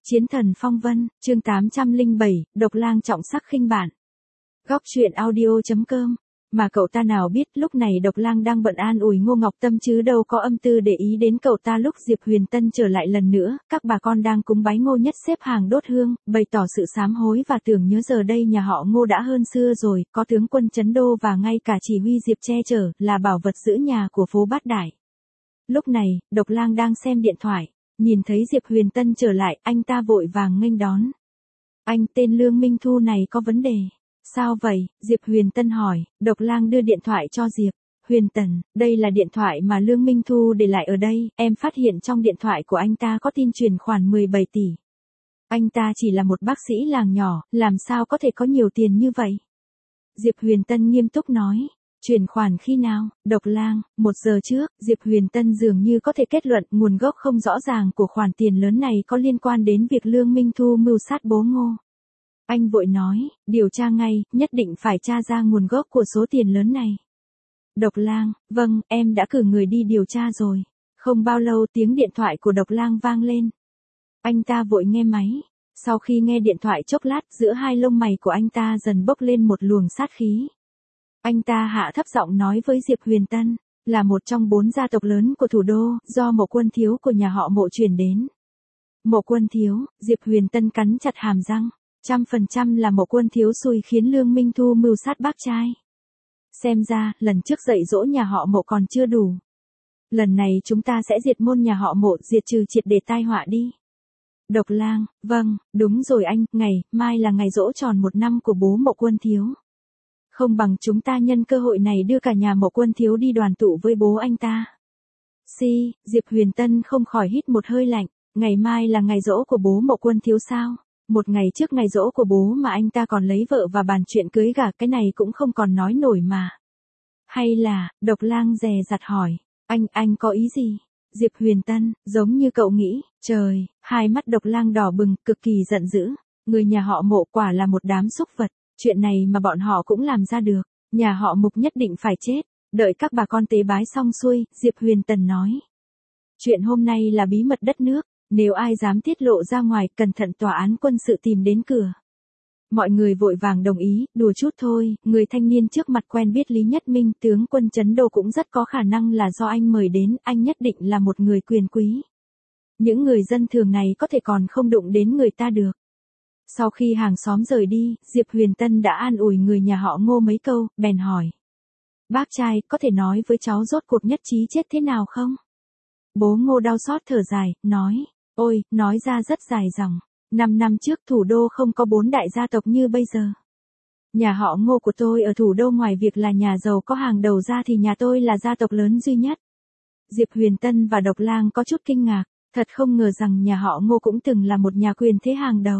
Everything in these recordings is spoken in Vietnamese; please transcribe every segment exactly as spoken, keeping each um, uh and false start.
Chiến thần phong vân, chương tám trăm lẻ bảy, độc lang trọng sắc khinh bạn. Góc truyện audio.com. Mà cậu ta nào biết lúc này độc lang đang bận an ủi Ngô Ngọc Tâm chứ đâu có âm tư để ý đến cậu ta. Lúc Diệp Huyền Tân trở lại lần nữa, các bà con đang cúng bái Ngô Nhất xếp hàng đốt hương, bày tỏ sự sám hối và tưởng nhớ giờ đây nhà họ Ngô đã hơn xưa rồi, có tướng quân trấn đô và ngay cả chỉ huy Diệp che chở, là bảo vật giữ nhà của phố Bát Đại. Lúc này, độc lang đang xem điện thoại, nhìn thấy Diệp Huyền Tân trở lại, anh ta vội vàng nghênh đón. Anh, tên Lương Minh Thu này có vấn đề. Sao vậy? Diệp Huyền Tân hỏi. Độc lang đưa điện thoại cho Diệp. Huyền Tân, đây là điện thoại mà Lương Minh Thu để lại ở đây, em phát hiện trong điện thoại của anh ta có tin chuyển khoản mười bảy tỷ. Anh ta chỉ là một bác sĩ làng nhỏ, làm sao có thể có nhiều tiền như vậy? Diệp Huyền Tân nghiêm túc nói. Chuyển khoản khi nào? Độc lang, một giờ trước. Diệp Huyền Tân dường như có thể kết luận nguồn gốc không rõ ràng của khoản tiền lớn này có liên quan đến việc Lương Minh Thu mưu sát bố Ngô. Anh vội nói, điều tra ngay, nhất định phải tra ra nguồn gốc của số tiền lớn này. Độc lang, vâng, em đã cử người đi điều tra rồi. Không bao lâu tiếng điện thoại của độc lang vang lên. Anh ta vội nghe máy. Sau khi nghe điện thoại chốc lát, giữa hai lông mày của anh ta dần bốc lên một luồng sát khí. Anh ta hạ thấp giọng nói với Diệp Huyền Tân, là một trong bốn gia tộc lớn của thủ đô, do Mộ Quân Thiếu của nhà họ Mộ chuyển đến. Mộ Quân Thiếu, Diệp Huyền Tân cắn chặt hàm răng, trăm phần trăm là Mộ Quân Thiếu xui khiến Lương Minh Thu mưu sát bác trai. Xem ra, lần trước dạy dỗ nhà họ Mộ còn chưa đủ. Lần này chúng ta sẽ diệt môn nhà họ Mộ, diệt trừ triệt để tai họa đi. Độc lang, vâng, đúng rồi anh, ngày, mai là ngày giỗ tròn một năm của bố Mộ Quân Thiếu. Không bằng chúng ta nhân cơ hội này đưa cả nhà Mộ Quân Thiếu đi đoàn tụ với bố anh ta. Si, Diệp Huyền Tân không khỏi hít một hơi lạnh, ngày mai là ngày giỗ của bố Mộ Quân Thiếu sao? Một ngày trước ngày giỗ của bố mà anh ta còn lấy vợ và bàn chuyện cưới gả, cái này cũng không còn nói nổi mà. Hay là, độc lang dè dặt hỏi, anh, anh có ý gì? Diệp Huyền Tân, giống như cậu nghĩ, trời, hai mắt độc lang đỏ bừng, cực kỳ giận dữ. Người nhà họ Mộ quả là một đám súc vật. Chuyện này mà bọn họ cũng làm ra được, nhà họ Mục nhất định phải chết. Đợi các bà con tế bái xong xuôi, Diệp Huyền Tân nói. Chuyện hôm nay là bí mật đất nước, nếu ai dám tiết lộ ra ngoài, cẩn thận tòa án quân sự tìm đến cửa. Mọi người vội vàng đồng ý, đùa chút thôi, người thanh niên trước mặt quen biết Lý Nhất Minh, tướng quân trấn đô cũng rất có khả năng là do anh mời đến, anh nhất định là một người quyền quý. Những người dân thường này có thể còn không đụng đến người ta được. Sau khi hàng xóm rời đi, Diệp Huyền Tân đã an ủi người nhà họ Ngô mấy câu, bèn hỏi. Bác trai, có thể nói với cháu rốt cuộc nhất trí chết thế nào không? Bố Ngô đau xót thở dài, nói. Ôi, nói ra rất dài dòng. Năm năm trước thủ đô không có bốn đại gia tộc như bây giờ. Nhà họ Ngô của tôi ở thủ đô ngoài việc là nhà giàu có hàng đầu ra thì nhà tôi là gia tộc lớn duy nhất. Diệp Huyền Tân và độc lang có chút kinh ngạc, thật không ngờ rằng nhà họ Ngô cũng từng là một nhà quyền thế hàng đầu.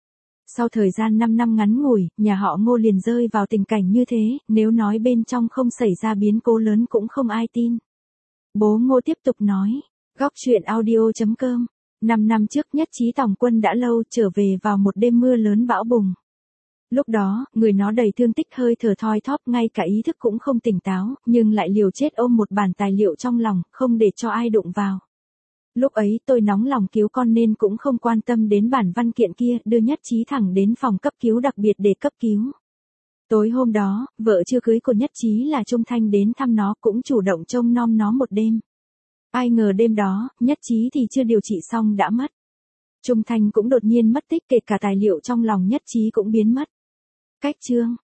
Sau thời gian năm năm ngắn ngủi, nhà họ Ngô liền rơi vào tình cảnh như thế, nếu nói bên trong không xảy ra biến cố lớn cũng không ai tin. Bố Ngô tiếp tục nói, góc truyện audio.com, năm năm trước Nhất Chí Tòng Quân đã lâu trở về vào một đêm mưa lớn bão bùng. Lúc đó, người nó đầy thương tích hơi thở thoi thóp, ngay cả ý thức cũng không tỉnh táo, nhưng lại liều chết ôm một bản tài liệu trong lòng, không để cho ai đụng vào. Lúc ấy tôi nóng lòng cứu con nên cũng không quan tâm đến bản văn kiện kia, đưa Nhất Chí thẳng đến phòng cấp cứu đặc biệt để cấp cứu. Tối hôm đó, vợ chưa cưới của Nhất Chí là Trung Thanh đến thăm nó, cũng chủ động trông nom nó một đêm. Ai ngờ đêm đó, Nhất Chí thì chưa điều trị xong đã mất. Trung Thanh cũng đột nhiên mất tích, kể cả tài liệu trong lòng Nhất Chí cũng biến mất. Cách chương